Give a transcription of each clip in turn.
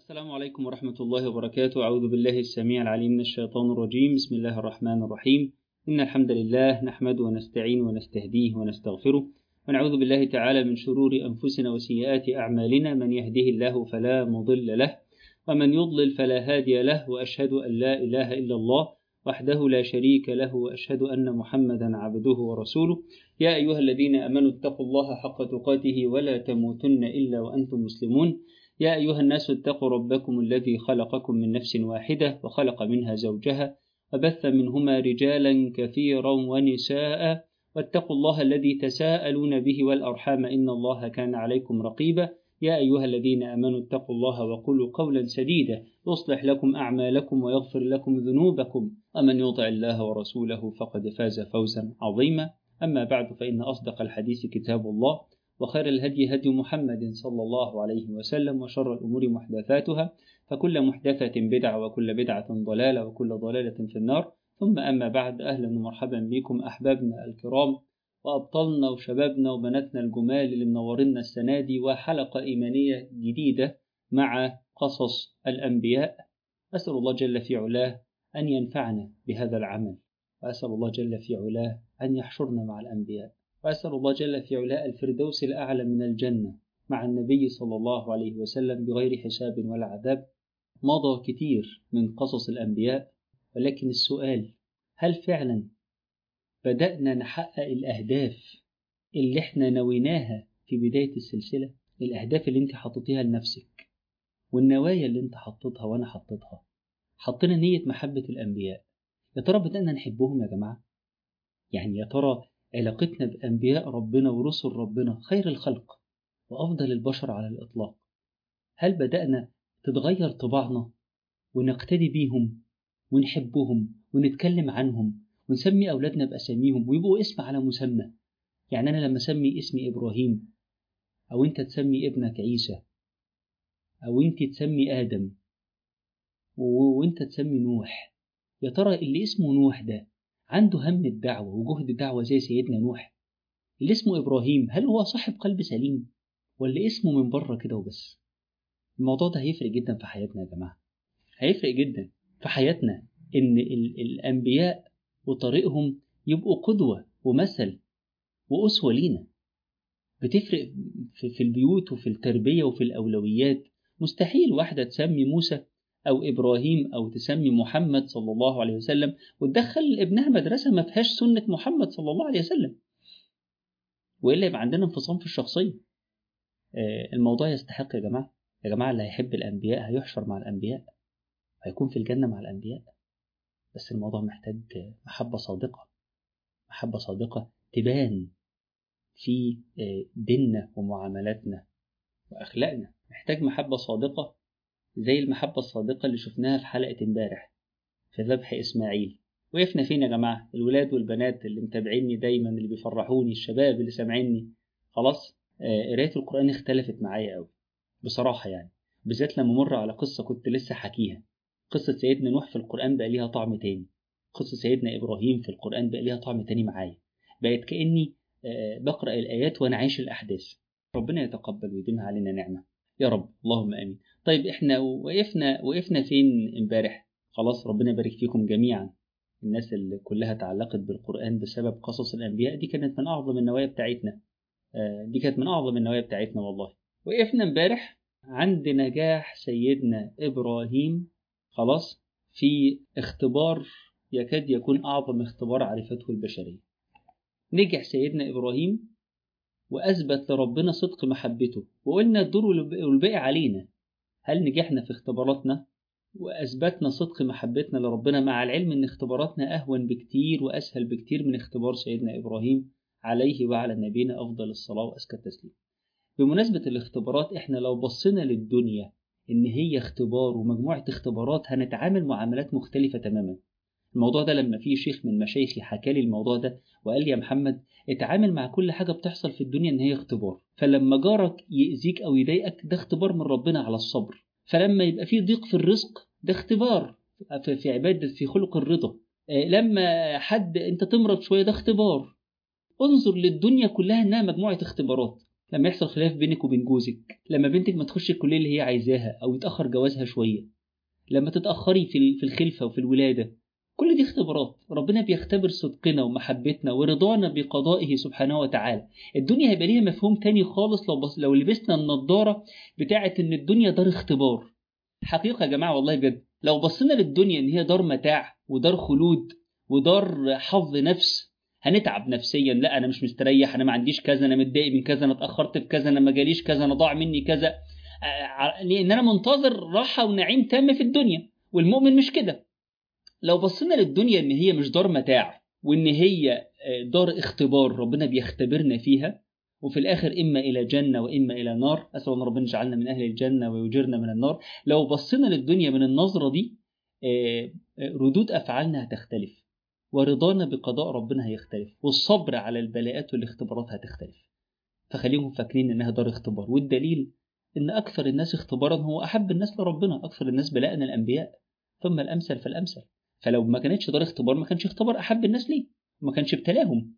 السلام عليكم ورحمة الله وبركاته. أعوذ بالله السميع العليم من الشيطان الرجيم. بسم الله الرحمن الرحيم. إن الحمد لله نحمده ونستعين ونستهديه ونستغفره، ونعوذ بالله تعالى من شرور أنفسنا وسيئات أعمالنا. من يهده الله فلا مضل له، ومن يضلل فلا هادي له، وأشهد أن لا إله إلا الله وحده لا شريك له، وأشهد أن محمدا عبده ورسوله. يا أيها الذين آمنوا اتقوا الله حق تقاته ولا تموتن إلا وأنتم مسلمون. يا أيها الناس اتقوا ربكم الذي خلقكم من نفس واحدة وخلق منها زوجها وبث منهما رجالا كثيرا ونساء، واتقوا الله الذي تساءلون به والأرحام إن الله كان عليكم رقيبا. يا أيها الذين آمنوا اتقوا الله وقولوا قولا سديدا يصلح لكم أعمالكم ويغفر لكم ذنوبكم، ومن يطع الله ورسوله فقد فاز فوزا عظيما. أما بعد، فإن أصدق الحديث كتاب الله، وخير الهدي هدي محمد صلى الله عليه وسلم، وشر الأمور محدثاتها، فكل محدثة بدعة وكل بدعة ضلالة وكل ضلالة في النار. ثم أما بعد، أهلا ومرحبا بكم أحبابنا الكرام وأبطالنا وشبابنا وبناتنا الجمال اللي منورنا السنة دي، وحلقة إيمانية جديدة مع قصص الأنبياء. أسأل الله جل في علاه أن ينفعنا بهذا العمل، وأسأل الله جل في علاه أن يحشرنا مع الأنبياء، وأسأل الله جل في علاه الفردوس الأعلى من الجنة مع النبي صلى الله عليه وسلم بغير حساب ولا عذاب. مضى كتير من قصص الأنبياء، ولكن السؤال: هل فعلا بدأنا نحقق الأهداف اللي احنا نويناها في بداية السلسلة؟ الأهداف اللي انت حطيتها لنفسك والنوايا اللي انت حطيتها وأنا حطيتها. حطينا نية محبة الأنبياء. يا ترى بدأنا نحبهم يا جماعة؟ يعني يا ترى علاقتنا بأنبياء ربنا ورسل ربنا خير الخلق وأفضل البشر على الإطلاق، هل بدأنا تتغير طباعنا ونقتدي بيهم ونحبهم ونتكلم عنهم ونسمي أولادنا بأساميهم ويبقوا اسم على مسمى؟ يعني أنا لما أسمي اسمي إبراهيم، أو أنت تسمي ابنك عيسى، أو أنت تسمي آدم، وأنت تسمي نوح، يا ترى اللي اسمه نوح ده عنده هم الدعوة وجهد الدعوة زي سيدنا نوح؟ اللي اسمه إبراهيم هل هو صاحب قلب سليم، ولا اسمه من بره كده وبس؟ الموضوع ده هيفرق جدا في حياتنا يا جماعة، هيفرق جدا في حياتنا إن الأنبياء وطريقهم يبقوا قدوة ومثل وأسوة لينا. بتفرق في البيوت وفي التربية وفي الأولويات. مستحيل واحدة تسمي موسى أو إبراهيم أو تسمي محمد صلى الله عليه وسلم وتدخل ابنها مدرسة ما فيهاش سنة محمد صلى الله عليه وسلم، وإلا يبقى عندنا انفصام في الشخصية. الموضوع يستحق يا جماعة. يا جماعة، اللي هيحب الأنبياء هيحشر مع الأنبياء، هيكون في الجنة مع الأنبياء. بس الموضوع محتاج محبة صادقة، محبة صادقة تبان في ديننا ومعاملاتنا وأخلاقنا. محتاج محبة صادقة زي المحبة الصادقة اللي شفناها في حلقة امبارح في ذبح إسماعيل. وقفنا فين يا جماعة؟ الولاد والبنات اللي متابعيني دايما، اللي بيفرحوني، الشباب اللي سامعيني، خلاص قراية القرآن اختلفت معايا قوي بصراحة، يعني بالذات لما مر على قصة كنت لسه حكيها. قصة سيدنا نوح في القرآن بقى ليها طعم تاني، قصة سيدنا إبراهيم في القرآن بقى ليها طعم تاني معايا. بقت كأني بقرأ الآيات وأنا عايش الأحداث. ربنا يتقبل ويديمها علينا نعمة يا رب، اللهم آمين. طيب إحنا وقفنا فين امبارح؟ خلاص، ربنا يبارك فيكم جميعا. الناس اللي كلها تعلقت بالقرآن بسبب قصص الأنبياء دي كانت من أعظم النوايا بتاعتنا. والله. وقفنا امبارح عند نجاح سيدنا إبراهيم، خلاص، في اختبار يكاد يكون أعظم اختبار عرفته البشرية. نجح سيدنا إبراهيم وأثبت لربنا صدق محبته، وقلنا الدور والباقي علينا. هل نجحنا في اختباراتنا وأثبتنا صدق محبتنا لربنا، مع العلم أن اختباراتنا أهون بكتير وأسهل بكتير من اختبار سيدنا إبراهيم عليه وعلى نبينا أفضل الصلاة وأزكى التسليم. بمناسبة الاختبارات، إحنا لو بصينا للدنيا إن هي اختبار ومجموعة اختبارات هنتعامل معاملات مختلفة تماما. الموضوع ده لما في شيخ من مشايخي حكى لي الموضوع ده وقال لي: يا محمد، اتعامل مع كل حاجة بتحصل في الدنيا إن هي اختبار. فلما جارك يأذيك أو يضايقك ده اختبار من ربنا على الصبر. فلما يبقى في ضيق في الرزق ده اختبار في عبادة، في خلق الرضا. لما حد انت تمرض شوية ده اختبار. انظر للدنيا كلها انها مجموعة اختبارات. لما يحصل خلاف بينك وبين جوزك، لما بنتك ما تخش الكلية اللي هي عايزاها أو يتأخر جوازها شوية، لما تتأخري في الخلفة وفي الولادة. كل دي اختبارات، ربنا بيختبر صدقنا ومحبتنا ورضانا بقضائه سبحانه وتعالى. الدنيا هيبقى ليها مفهوم تاني خالص لو لبسنا النضارة بتاعة إن الدنيا دار اختبار. حقيقة يا جماعة والله بجد، لو بصينا للدنيا إن هي دار متاع ودار خلود ودار حظ نفس، هنتعب نفسيا. لا أنا مش مستريح، أنا ما عنديش كذا، أنا متضايق من كذا، أنا اتأخرت في كذا، أنا ما جاليش كذا، أنا ضاع مني كذا، لأن أنا منتظر راحة ونعيم تام في الدنيا. والمؤمن مش كده. لو بصينا للدنيا إن هي مش دار متاع، وإن هي دار اختبار ربنا بيختبرنا فيها، وفي الآخر إما إلى جنة وإما إلى نار، أسأل الله ربنا يجعلنا من أهل الجنة ويجرنا من النار. لو بصينا للدنيا من النظرة دي، ردود أفعالنا هتختلف، ورضانا بقضاء ربنا هيختلف، والصبر على البلاءات والاختبارات هتختلف. فخليهم فاكرين إنها دار اختبار. والدليل إن أكثر الناس اختبارا هو أحب الناس لربنا، أكثر الناس بلاء الأنبياء، ثم الأمثل فالأمثل. فلو ما كانتش دار اختبار ما كانش اختبار أحب الناس ليه، ما كانش ابتلاهم.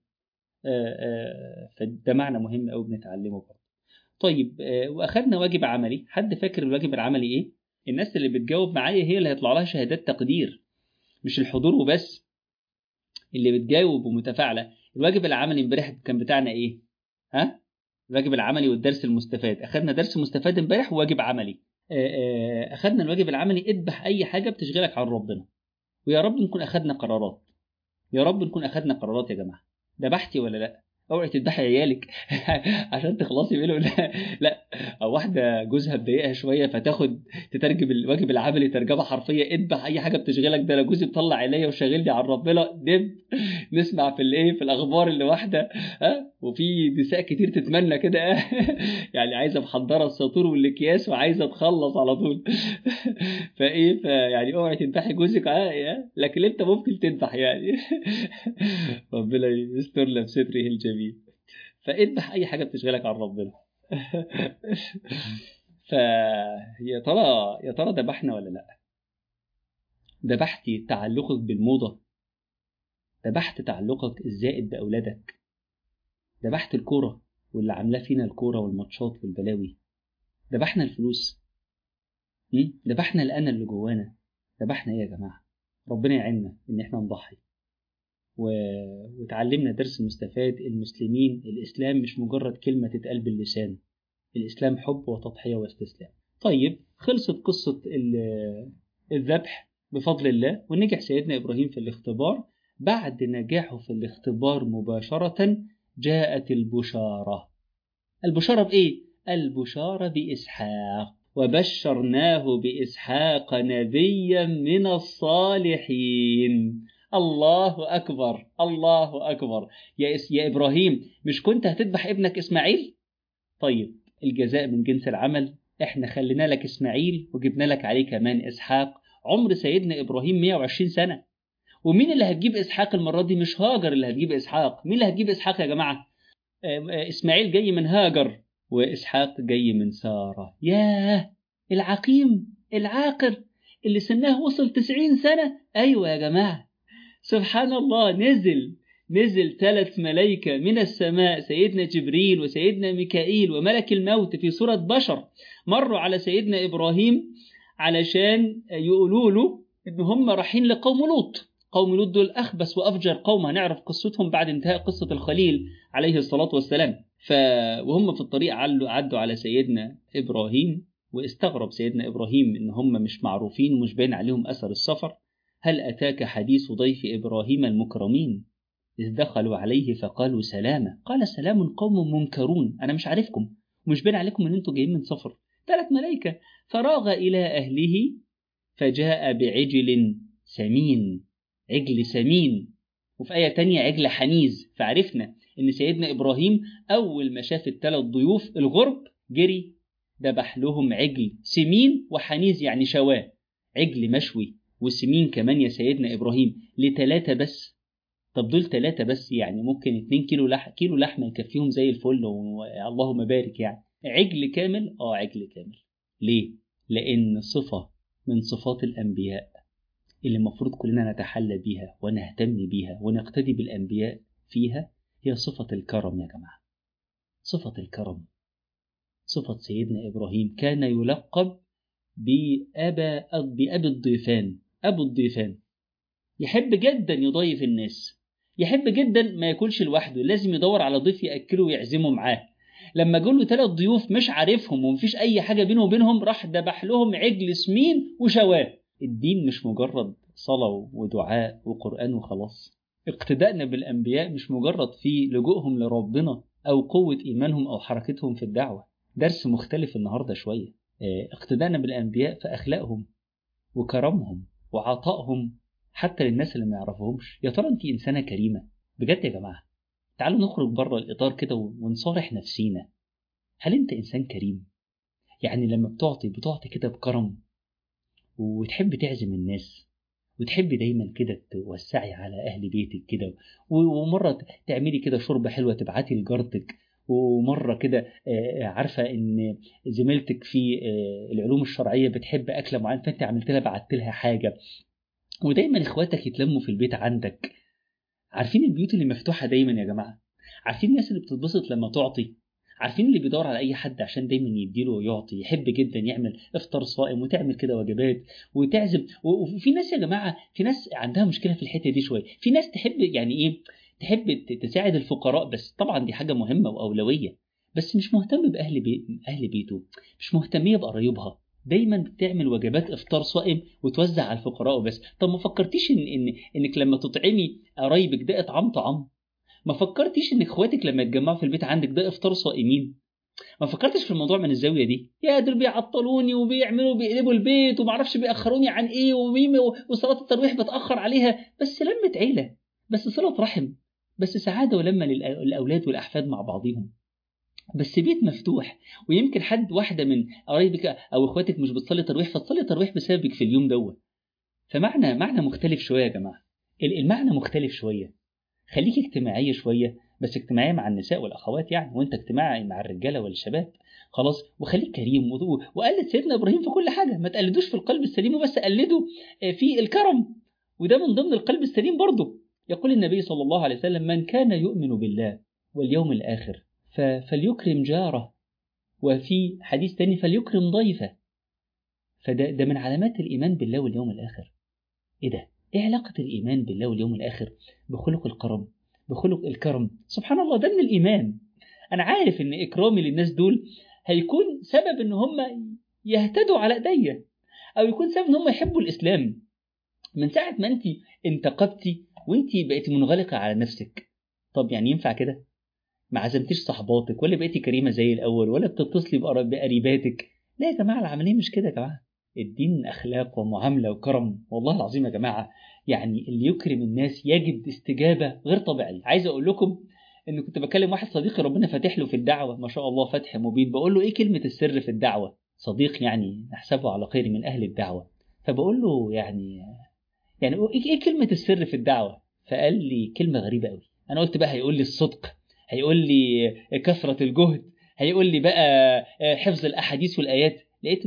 فده معنى مهم أوي بنتعلمه برضه. طيب، وأخذنا واجب عملي. حد فاكر الواجب العملي إيه؟ الناس اللي بتجاوب معايا هي اللي هيطلع لها شهادات تقدير، مش الحضور وبس. اللي بتجاوب ومتفاعلة. الواجب العملي امبارح كان بتاعنا إيه؟ ها؟ الواجب العملي والدرس المستفاد. أخذنا درس مستفاد امبارح وواجب عملي. أخذنا الواجب العملي، اذبح أي حاجة بتشغلك عن ربنا. ويا رب نكون أخذنا قرارات، يا رب نكون أخذنا قرارات يا جماعة. ذبحتي ولا لا؟ اوعي تذبحي عيالك عشان تخلصي منه. لا لا. او واحده جوزها مضايقها شويه فتاخد تترجم الواجب العملي ترجمه حرفيه: اذبح اي حاجه بتشغلك. ده انا جوزي مطلع عينيا وشاغلني عن ربنا. دب نسمع في الاخبار اللي واحده وفي نساء كتير تتمنى كده يعني عايزه محضره الساطور والاكياس وعايزه تخلص على طول يعني اوعي تذبحي جوزك لكن انت ممكن تذبح يعني ربنا يستر لنا بستره الجميل. فاذبح اي حاجه بتشغلك عن ربنا. فيا ترى يا ترى ذبحنا ولا لا؟ ذبحتي تعلقك بالموضه؟ ذبحت تعلقك الزائد باولادك؟ ذبحت الكوره واللي عاملاه فينا الكوره والماتشات والبلاوي؟ ذبحنا الفلوس؟ ذبحنا الانا اللي جوانا؟ ذبحنا ايه يا جماعه؟ ربنا يعيننا ان احنا نضحي. وتعلمنا درس مستفاد: المسلمين، الإسلام مش مجرد كلمة تتقال باللسان، الإسلام حب وتضحية واستسلام. طيب، خلصت قصة الذبح بفضل الله، ونجح سيدنا إبراهيم في الاختبار. بعد نجاحه في الاختبار مباشرة جاءت البشارة. البشارة بإيه؟ البشارة بإسحاق. وبشرناه بإسحاق نبيا من الصالحين. الله أكبر، الله أكبر. يا إبراهيم، مش كنت هتذبح ابنك إسماعيل؟ طيب، الجزاء من جنس العمل. احنا خلينا لك إسماعيل وجبنا لك عليه كمان إسحاق. عمر سيدنا إبراهيم 120 سنة. ومين اللي هتجيب إسحاق المرة دي؟ مش هاجر اللي هتجيب إسحاق. مين اللي هتجيب إسحاق يا جماعة؟ إسماعيل جاي من هاجر، وإسحاق جاي من سارة. ياه، العقيم العاقر اللي سنه وصل 90 سنة. أيوة يا جماعة، سبحان الله. نزل 3 ملائكة من السماء، سيدنا جبريل وسيدنا ميكائيل وملك الموت في صورة بشر، مروا على سيدنا إبراهيم علشان يقولوا له إن هم رايحين لقوم لوط. قوم لوط دول أخبث وأفجر قوم، هنعرف قصتهم بعد انتهاء قصة الخليل عليه الصلاة والسلام. وهم في الطريق عدوا على سيدنا إبراهيم، واستغرب سيدنا إبراهيم إن هم مش معروفين ومش باين عليهم أثر السفر. هل أتاك حديث ضيف إبراهيم المكرمين إذ دخلوا عليه فقالوا سلاما؟ قال سلام قوم منكرون. أنا مش عارفكم ومش باين عليكم إن أنتوا جايين من سفر. 3 ملائكة. فراغ إلى أهله فجاء بعجل سمين. عجل سمين. وفي آية تانية عجل حنيز. فعرفنا إن سيدنا إبراهيم أول ما شاف ال3 ضيوف الغرب جري ذبح لهم عجل سمين وحنيز، يعني شواه، عجل مشوي وسمين كمان يا سيدنا إبراهيم ل3 بس. طب دول 3 بس، يعني ممكن 2 كيلو لحمة يكفيهم زي الفل، اللهم بارك. يعني عجل كامل. عجل كامل. ليه؟ لأن صفة من صفات الأنبياء اللي المفروض كلنا نتحلى بيها ونهتم بيها ونقتدي بالأنبياء فيها هي صفة الكرم يا جماعة. صفة الكرم. صفة سيدنا إبراهيم كان يلقب بأبي الضيفان، أبو الضيفان. يحب جدا يضيف الناس، يحب جدا ما ياكلش لوحده، لازم يدور على ضيف يأكله ويعزمه معاه. لما جوله 3 ضيوف مش عارفهم ومفيش أي حاجة بينه وبينهم، راح دبح لهم عجل سمين وشواه. الدين مش مجرد صلاة ودعاء وقرآن وخلاص. اقتدائنا بالأنبياء مش مجرد في لجوءهم لربنا أو قوة إيمانهم أو حركتهم في الدعوة. درس مختلف النهاردة شوية. اقتدائنا بالأنبياء في أخلاقهم وكرمهم وعطائهم حتى للناس اللي ما يعرفهمش. يا ترى أنت إنسانة كريمة بجد يا جماعة؟ تعالوا نخرج بره الإطار كده ونصارح نفسينا. هل أنت إنسان كريم؟ يعني لما بتعطي كده بكرم، وتحب تعزم الناس، وتحب دايما كده توسعي على أهل بيتك كده، ومرة تعملي كده شوربة حلوة تبعتي لجارتك، ومرة كده عارفة إن زميلتك في العلوم الشرعية بتحب أكلة معينة فأنت عملت لها بعت لها حاجة، ودايما إخواتك يتلموا في البيت عندك. عارفين البيوت اللي مفتوحة دايما يا جماعة؟ عارفين الناس اللي بتتبسط لما تعطي؟ عارفين اللي بيدور على أي حد عشان دايما يديله ويعطي؟ يحب جدا يعمل إفطار صائم وتعمل كده وجبات وتعزم. وفي ناس يا جماعة، في ناس عندها مشكلة في الحتة دي شوية. في ناس تحب يعني إيه، تحب تساعد الفقراء، بس طبعا دي حاجة مهمة وأولوية، بس مش مهتم أهل بيته، مش مهتمية بقرايبها. دايما بتعمل وجبات افطار صائم وتوزع على الفقراء وبس. طب ما فكرتيش انك لما تطعمي قرايبك ده اطعام طعام؟ ما فكرتيش ان اخواتك لما يتجمعوا في البيت عندك ده افطار صائمين؟ ما فكرتش في الموضوع من الزاويه دي؟ يا دول بيعطلوني وبيعملوا بيقلبوا البيت وما اعرفش بيأخروني عن ايه، وصلاه التراويح بتأخر عليها، بس لمة عيله، بس صله رحم، بس سعاده ولمه للاولاد والاحفاد مع بعضهم، بس بيت مفتوح. ويمكن واحده من قرايبك او اخواتك مش بتصلي تراويح، فتصلي تراويح بسببك في اليوم دوت. فمعنى مختلف شويه يا جماعه، المعنى مختلف شويه. خليك اجتماعيه شويه، بس اجتماعيه مع النساء والاخوات يعني، وانت اجتماعي مع الرجاله والشباب خلاص. وخليك كريم وقلد سيدنا ابراهيم في كل حاجه. ما تقلدوش في القلب السليم وبس، قلده في الكرم، وده من ضمن القلب السليم برضه. يقول النبي صلى الله عليه وسلم: من كان يؤمن بالله واليوم الاخر فليكرم جاره، وفي حديث تاني فليكرم ضيفه. فده من علامات الإيمان بالله واليوم الآخر. إيه ده؟ إيه علاقة الإيمان بالله واليوم الآخر بخلق الكرم، بخلق الكرم؟ سبحان الله، ده من الإيمان. أنا عارف إن إكرامي للناس دول هيكون سبب إن هم يهتدوا على إيديا، أو يكون سبب إن هم يحبوا الإسلام. من ساعة ما أنت انتقبتي وأنت بقيتي منغلقة على نفسك، طب يعني ينفع كده؟ ما عزمتيش صحباتك، ولا بقيتي كريمة زي الأول، ولا بتتصلي بقريباتك. لا يا جماعة، العملية مش كده يا جماعة. الدين أخلاق ومعاملة وكرم، والله العظيم يا جماعة. يعني اللي يكرم الناس يجد استجابة غير طبيعية. عايز أقول لكم إن كنت بكلم واحد صديقي ربنا فاتح له في الدعوة ما شاء الله فتح مبين، بقول له إيه كلمة السر في الدعوة؟ صديق يعني نحسبه على خير من أهل الدعوة، فبقول له يعني إيه كلمة السر في الدعوة؟ فقال لي كلمة غريبة قوي. أنا قلت بقى هيقول لي الصدق، هيقول لي كثرة الجهد، هيقول لي بقى حفظ الأحاديث والآيات.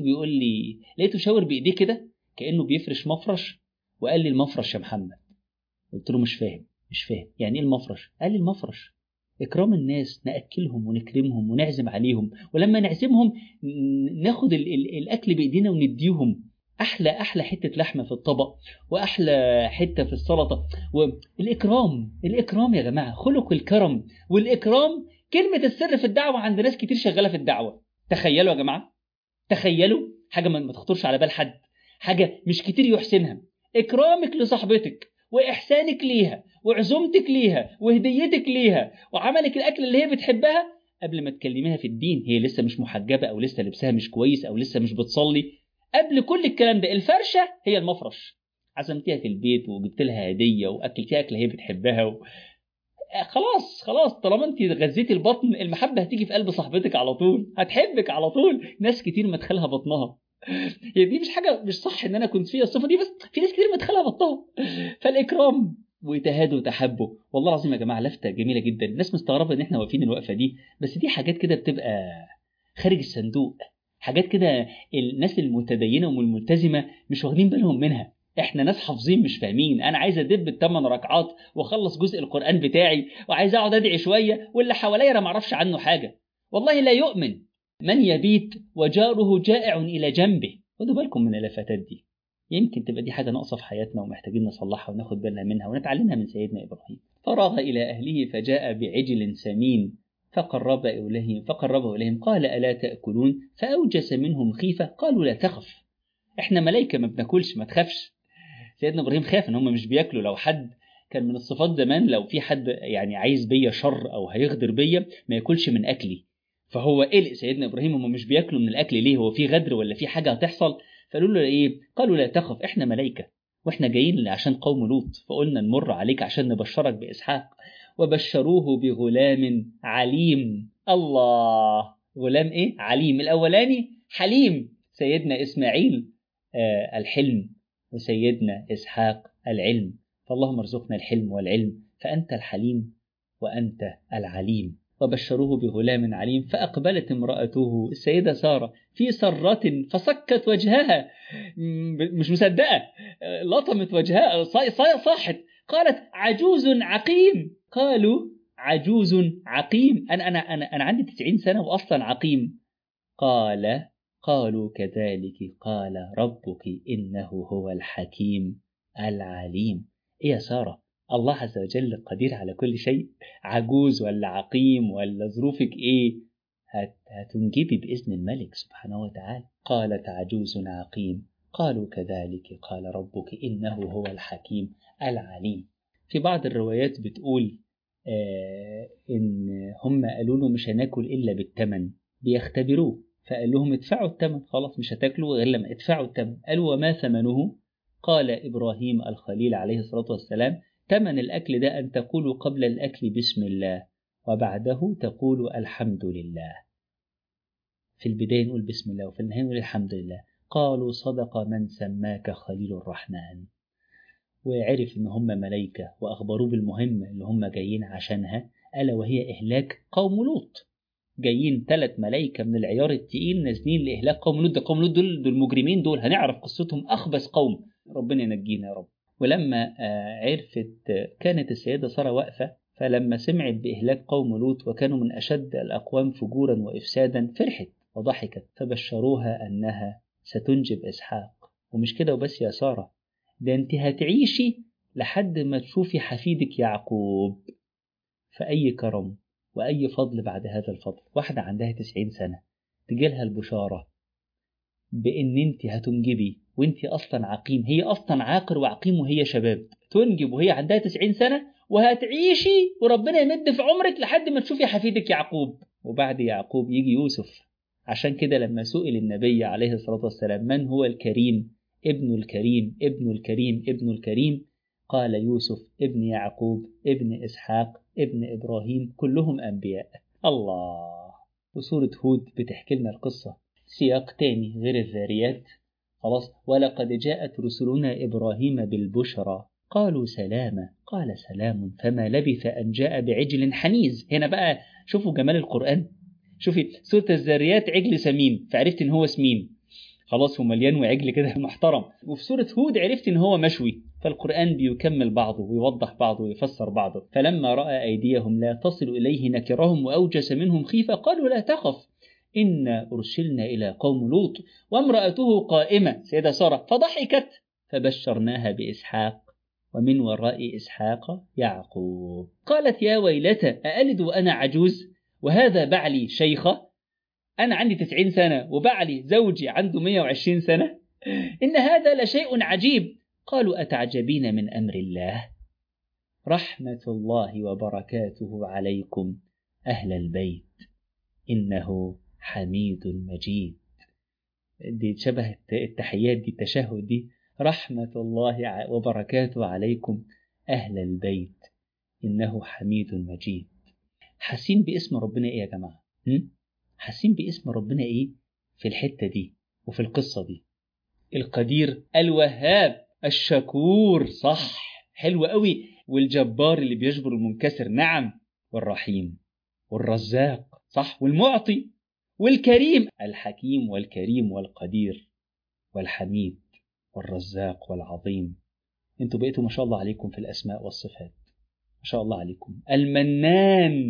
لقيته شاور بإيديه كده كأنه بيفرش مفرش، وقال لي: المفرش يا محمد. قلت له مش فاهم يعني إيه المفرش؟ قال لي: المفرش إكرام الناس، نأكلهم ونكرمهم ونعزم عليهم، ولما نعزمهم ناخد الأكل بإيدينا ونديهم أحلى حتة لحمة في الطبق، وأحلى حتة في السلطة. الإكرام يا جماعة، خلق الكرم والإكرام كلمة السر في الدعوة عند ناس كتير شغالة في الدعوة. تخيلوا يا جماعة، تخيلوا حاجة ما تخطرش على بال حد، حاجة مش كتير يحسنها: إكرامك لصاحبتك، وإحسانك ليها، وعزومتك ليها، وهديتك ليها، وعملك الأكل اللي هي بتحبها قبل ما تكلميها في الدين. هي لسه مش محجبة، أو لسه لبسها مش كويس، أو لسه مش بتصلي. قبل كل الكلام ده الفرشة هي المفرش. عزمتيها في البيت وجبت لها هدية وأكلتيها أكلة هي بتحبها خلاص طالما انت غذيتي البطن، المحبة هتيجي في قلب صاحبتك على طول، هتحبك على طول. ناس كتير مدخلها بطنها. هي دي مش حاجة مش صح ان انا كنت فيها الصفة دي، بس في ناس كتير مدخلها بطنها. فالإكرام وتهادوا وتحبوا، والله العظيم يا جماعة لفتة جميلة جدا. الناس مستغربة ان احنا واقفين الوقفة دي، بس دي حاجات كده بتبقى خارج الصندوق، حاجات كده الناس المتدينة والملتزمة مش واخدين بالهم منها. احنا ناس حافظين مش فاهمين. انا عايز ادب ال8 ركعات واخلص جزء القرآن بتاعي، وعايز اقعد ادعي شوية، واللي حواليا انا ما اعرفش عنه حاجة. والله لا يؤمن من يبيت وجاره جائع إلى جنبه. خدوا بالكم من اللفتات دي، يمكن تبقى دي حاجة ناقصة في حياتنا ومحتاجين نصلحها وناخد بالنا منها ونتعلمها من سيدنا إبراهيم. فراغ إلى أهله فجاء بعجل سمين فقربه إليهم قال ألا تأكلون فأوجس منهم خيفة قالوا لا تخف، إحنا ملايكة ما بناكلش ما تخافش. سيدنا إبراهيم خاف إن هم مش بياكلوا. لو حد كان من الصفات زمان، لو في حد يعني عايز بيا شر أو هيغدر بيا ما ياكلش من أكلي، فهو قلق سيدنا إبراهيم هم مش بياكلوا من الأكل ليه، هو في غدر ولا في حاجة هتحصل؟ فقالوا له إيه؟ قالوا لا تخف إحنا ملايكة وإحنا جايين عشان قوم لوط، فقلنا نمر عليك عشان نبشرك بإسحاق. وبشروه بغلام عليم. الله، غلام إيه؟ عليم. الأولاني حليم، سيدنا إسماعيل الحلم، وسيدنا إسحاق العلم. فاللهم ارزقنا الحلم والعلم، فأنت الحليم وأنت العليم. وبشروه بغلام عليم فأقبلت امرأته السيدة سارة في سرة فسكت وجهها، مش مصدقة، لطمت وجهها صاحت، قالت عجوز عقيم. قالوا عجوز عقيم، أنا عندي 90 سنة وأصلا عقيم. قالوا كذلك قال ربك إنه هو الحكيم العليم. إيه يا سارة، الله عز وجل قدير على كل شيء، عجوز ولا عقيم ولا ظروفك إيه، هتنجبي بإذن الملك سبحانه وتعالى. قالت عجوز عقيم قالوا كذلك قال ربك إنه هو الحكيم العليم. في بعض الروايات بتقول إن هم قالوا له مش هناكل إلا بالثمن، بيختبروه، فقال لهم ادفعوا الثمن، خلاص مش هتاكلوا غير لما ادفعوا الثمن. قالوا وما ثمنه؟ قال إبراهيم الخليل عليه الصلاة والسلام ثمن الأكل ده أن تقولوا قبل الأكل بسم الله وبعده تقولوا الحمد لله. في البداية نقول بسم الله وفي النهاية نقول الحمد لله. قالوا صدق من سماك خليل الرحمن. وعرف إن هم ملايكة وأخبروه بالمهمة اللي هم جايين عشانها، ألا وهي إهلاك قوم لوط. جايين 3 ملايكة من العيار التقيل نازلين لإهلاك قوم لوط. قوم لوط دول مجرمين، دول هنعرف قصتهم، أخبث قوم، ربنا ينجينا يا رب. ولما عرفت، كانت السيدة سارة واقفة، فلما سمعت بإهلاك قوم لوط وكانوا من أشد الأقوام فجورا وإفسادا فرحت وضحكت، فبشروها أنها ستنجب إسحاق. ومش كده وبس يا سارة، ده أنت هتعيشي لحد ما تشوفي حفيدك يعقوب. فأي كرم وأي فضل بعد هذا الفضل. واحدة عندها 90 سنة تجيلها البشارة بأن أنت هتنجبي وأنت أصلا عقيم، هي أصلا عاقر وعقيم وهي شباب، تنجب وهي عندها 90 سنة وهتعيشي وربنا يمد في عمرك لحد ما تشوفي حفيدك يعقوب. وبعد يعقوب يجي يوسف. عشان كده لما سئل النبي عليه الصلاة والسلام من هو الكريم ابن الكريم ابن الكريم ابن الكريم، قال يوسف ابن يعقوب ابن إسحاق ابن إبراهيم كلهم أنبياء. الله. وسورة هود بتحكي لنا القصة سياق تاني غير الذاريات. خلاص. ولقد جاءت رسلنا إبراهيم بالبشرى قالوا سلاما قال سلام فما لبث أن جاء بعجل حنيذ. هنا بقى شوفوا جمال القرآن. شوفي سورة الذاريات عجل سمين فعرفت إن هو سمين، خلاص هو مليان وعجل كده محترم. وفي سورة هود عرفت إن هو مشوي. فالقرآن بيكمل بعضه ويوضح بعضه ويفسر بعضه. فلما رأى أيديهم لا تصل إليه نكرهم وأوجس منهم خيفة قالوا لا تخف إنا أرسلنا إلى قوم لوط وامرأته قائمة سيدة سارة فضحكت فبشرناها بإسحاق ومن وراء إسحاق يعقوب. قالت يا ويلتى أألد وأنا عجوز وهذا بعلي شيخة. أنا عندي 90 سنة وبعلي زوجي عنده 120 سنة، إن هذا لشيء عجيب. قالوا أتعجبين من أمر الله رحمة الله وبركاته عليكم أهل البيت إنه حميد مجيد. دي شبه التحيات دي، التشهد دي، رحمة الله وبركاته عليكم أهل البيت إنه حميد مجيد. حاسين باسم ربنا إيه يا جماعة؟ حاسين باسم ربنا إيه في الحتة دي وفي القصة دي؟ القدير، الوهاب، الشكور، صح، حلو قوي، والجبار اللي بيجبر المنكسر، نعم، والرحيم والرزاق، صح، والمعطي والكريم، الحكيم والكريم والقدير والحميد والرزاق والعظيم. انتوا بقيتوا ما شاء الله عليكم في الأسماء والصفات، ما شاء الله عليكم. المنان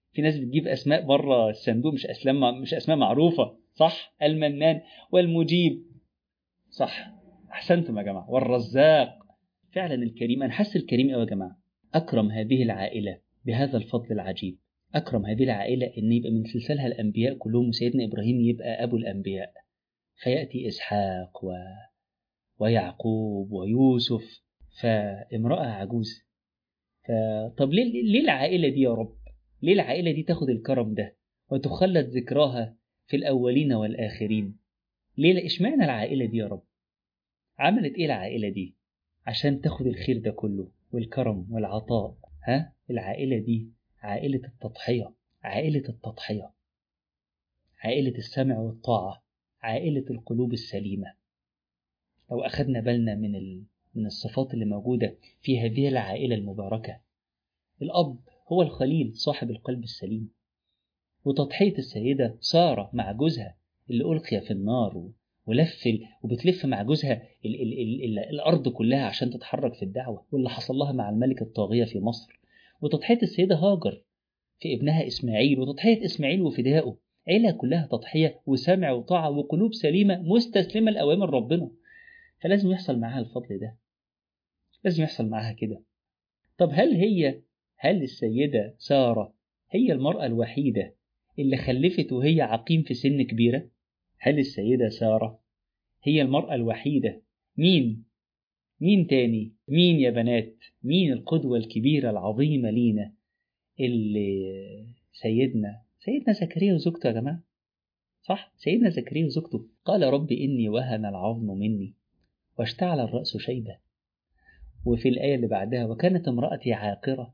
في ناس بتجيب أسماء بره الصندوق مش أسماء معروفة، صح؟ المنان والمجيب، صح، أحسنتم يا جماعة، والرزاق. فعلا الكريم، أنا حاسس الكريم أوي يا جماعة. أكرم هذه العائلة بهذا الفضل العجيب. أكرم هذه العائلة إن يبقى من سلسلها الأنبياء كلهم، وسيدنا إبراهيم يبقى أبو الأنبياء، فيأتي إسحاق ويعقوب ويوسف، فامرأة عجوز. طب ليه العائلة دي يا رب؟ ليه العائلة دي تاخد الكرم ده وتخلد ذكراها في الأولين والآخرين؟ ليه اشمعنى العائلة دي يا رب؟ عملت إيه العائلة دي عشان تاخد الخير ده كله والكرم والعطاء؟ العائلة دي عائلة التضحية، عائلة التضحية، عائلة السمع والطاعة، عائلة القلوب السليمة. لو أخذنا بالنا من الصفات اللي موجودة في هذه العائلة المباركة، الأب هو الخليل صاحب القلب السليم، وتضحية السيدة سارة مع جوزها اللي ألقي في النار وبتلف مع جوزها الأرض كلها عشان تتحرك في الدعوة، واللي حصل لها مع الملك الطاغية في مصر، وتضحية السيدة هاجر في ابنها إسماعيل، وتضحية إسماعيل وفدائه، عيلة كلها تضحية وسمع وطاعة وقلوب سليمة مستسلمة لأوامر ربنا. فلازم يحصل معاها الفضل ده، لازم يحصل معاها كده. طب هل السيدة سارة هي المرأة الوحيدة اللي خلفت وهي عقيم في سن كبيرة؟ هل السيدة سارة هي المرأة الوحيدة؟ مين تاني؟ مين يا بنات؟ مين القدوة الكبيرة العظيمة لينا اللي سيدنا زكريا وزوجته يا جماعة، صح؟ سيدنا زكريا وزوجته قال رب إني وهن العظم مني واشتعل الرأس شيبة. وفي الآية اللي بعدها وكانت امرأتي عاقرة.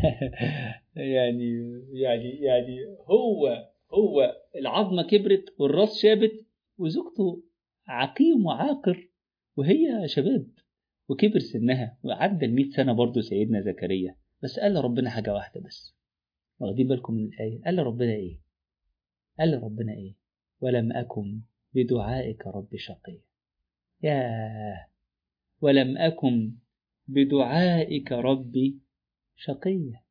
يعني هو العظمة كبرت والراس شابت، وزوجته عقيم وعاقر وهي شباب وكبر سنها وعدى 100 سنة برضه سيدنا زكريا. بس قال ربنا حاجة واحدة بس، واخدين بالكم من الآية؟ قال ربنا إيه؟ ولم أكن بدعائك رب شقيا. ولم أكن بدعائك ربي شقيا.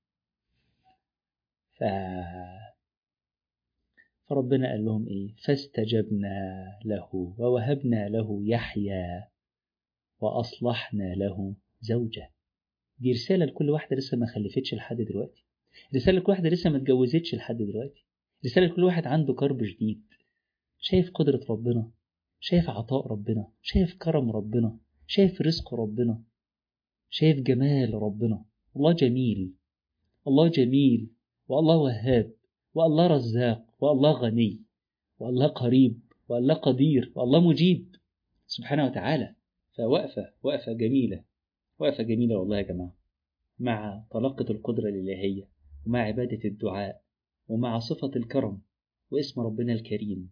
فربنا قال لهم إيه؟ فاستجبنا له ووهبنا له يحيى وأصلحنا له زوجة. دي رسالة لكل واحدة لسه ما خلفتش لحد دلوقتي، رسالة لكل واحدة لسه ما اتجوزتش لحد دلوقتي، رسالة لكل واحد عنده كرب جديد، شايف قدرة ربنا، شايف عطاء ربنا، شايف كرم ربنا، شايف رزق ربنا، شايف جمال ربنا. الله جميل، الله جميل، والله وهاب، والله رزاق، والله غني، والله قريب، والله قدير، والله مجيب سبحانه وتعالى. وقفة جميلة، وقفة جميلة والله يا جماعة، مع تلقة القدرة الإلهية، ومع عبادة الدعاء، ومع صفة الكرم واسم ربنا الكريم.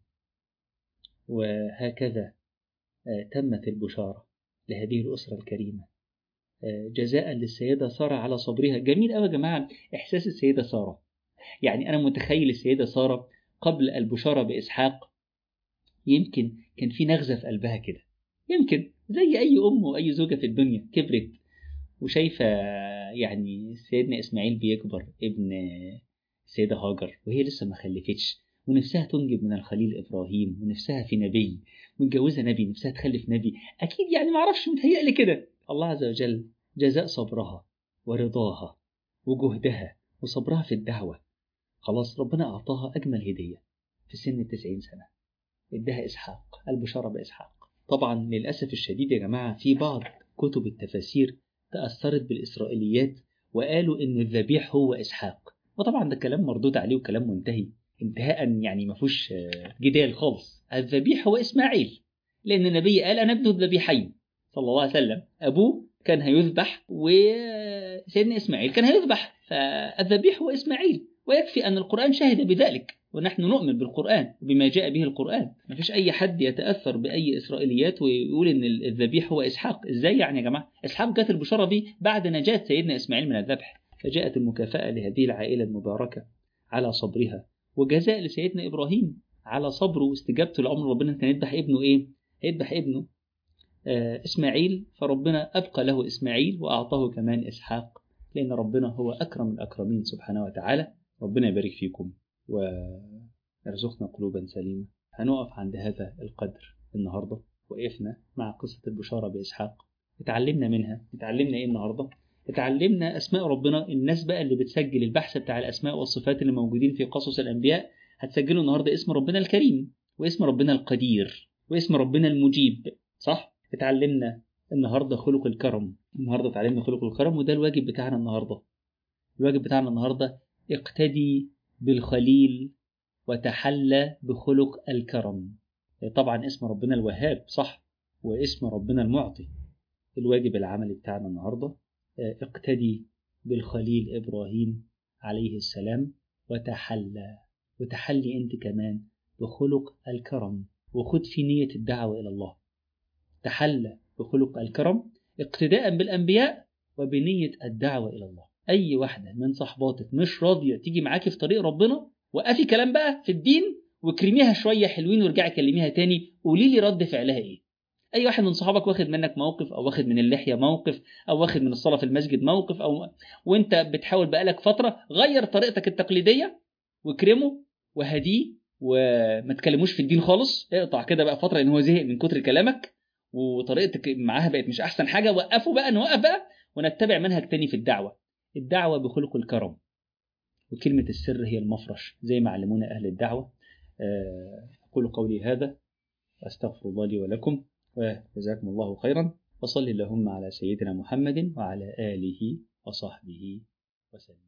وهكذا تمت البشارة لهذه الأسرة الكريمة جزاء للسيدة سارة على صبرها. جميل أوي يا جماعة إحساس السيدة سارة. يعني أنا متخيل السيدة سارة قبل البشارة بإسحاق يمكن كان في نغزة في قلبها كده، يمكن زي أي أم وأي زوجة في الدنيا كبرت وشايفة يعني سيدنا إسماعيل بيكبر ابن السيدة هاجر وهي لسه ما خلفتش، ونفسها تنجب من الخليل إبراهيم، ونفسها في نبي، متجوزة نبي، نفسها تخلف نبي، أكيد يعني معرفش متهيألي كده. الله عز وجل جزاء صبرها ورضاها وجهدها وصبرها في الدعوة، خلاص ربنا أعطاها أجمل هدية في سن 90 سنة، ادها إسحاق، البشارة بإسحاق. طبعا للأسف الشديد يا جماعة في بعض كتب التفاسير تأثرت بالإسرائيليات وقالوا إن الذبيح هو إسحاق، وطبعا ده كلام مردود عليه وكلام منتهي انتهاء، يعني ما فيهوش جدال خالص. الذبيح هو إسماعيل، لأن النبي قال أنا ابن الذبيحين صلى الله عليه وسلم، أبوه كان هيذبح وسيدنا إسماعيل كان هيذبح، فالذبيح هو إسماعيل، ويكفي أن القرآن شهد بذلك، ونحن نؤمن بالقرآن وبما جاء به القرآن. ما فيش أي حد يتأثر بأي إسرائيليات ويقول إن الذبيح هو إسحاق. إزاي يعني يا جماعة؟ إسحاق جاءت البشارة به بعد نجاة سيدنا إسماعيل من الذبح، فجاءت المكافأة لهذه العائلة المباركة على صبرها، وجزاء لسيدنا إبراهيم على صبره واستجابته لأمر ربنا. كان يذبح ابنه إيه؟ يذبح ابنه إسماعيل، فربنا أبقى له إسماعيل وأعطاه كمان إسحاق، لأن ربنا هو أكرم الأكرمين سبحانه وتعالى. ربنا يبارك فيكم ويرزقنا قلوبا سليمة. هنقف عند هذا القدر النهاردة. وقفنا مع قصة البشارة بإسحاق، اتعلمنا منها. اتعلمنا إيه النهاردة؟ اتعلمنا أسماء ربنا. الناس بقى اللي بتسجل البحث بتاع الأسماء والصفات اللي موجودين في قصص الأنبياء هتسجلوا النهاردة اسم ربنا الكريم، واسم ربنا القدير، واسم ربنا المجيب، صح؟ اتعلمنا النهاردة خلق الكرم. النهاردة اتعلمنا خلق الكرم، وده الواجب بتاعنا النهاردة. الواجب بتاعنا النهاردة اقتدي بالخليل وتحلى بخلق الكرم. طبعا اسم ربنا الوهاب، صح، واسم ربنا المعطي. الواجب العملي بتاعنا النهاردة اقتدي بالخليل إبراهيم عليه السلام وتحلي أنت كمان بخلق الكرم، وخد في نية الدعوة إلى الله. تحلى بخلق الكرم اقتداء بالأنبياء وبنية الدعوة إلى الله. أي واحدة من صحباتك مش راضية تيجي معاكي في طريق ربنا، وقفي كلام بقى في الدين وكرميها شوية حلوين وارجعي كلميها تاني، قولي لي رد فعلها إيه. أي واحد من صحابك واخد منك موقف، أو واخد من اللحية موقف، أو واخد من الصلاة في المسجد موقف، وأنت بتحاول بقالك فترة، غير طريقتك التقليدية واكرمه وهديه، وما تكلموش في الدين خالص. اقطع كده بقى فترة إن هو زهق من كتر كلامك وطريقتك معاها بقت مش أحسن حاجة. وقفوا بقى، نوقف بقى ونتبع منهج تاني في الدعوة بخلق الكرم. وكلمة السر هي المفرش زي ما علمونا أهل الدعوة. أقول قولي هذا وأستغفر الله لي ولكم، وجزاكم الله خيرا، وصل اللهم على سيدنا محمد وعلى آله وصحبه وسلم.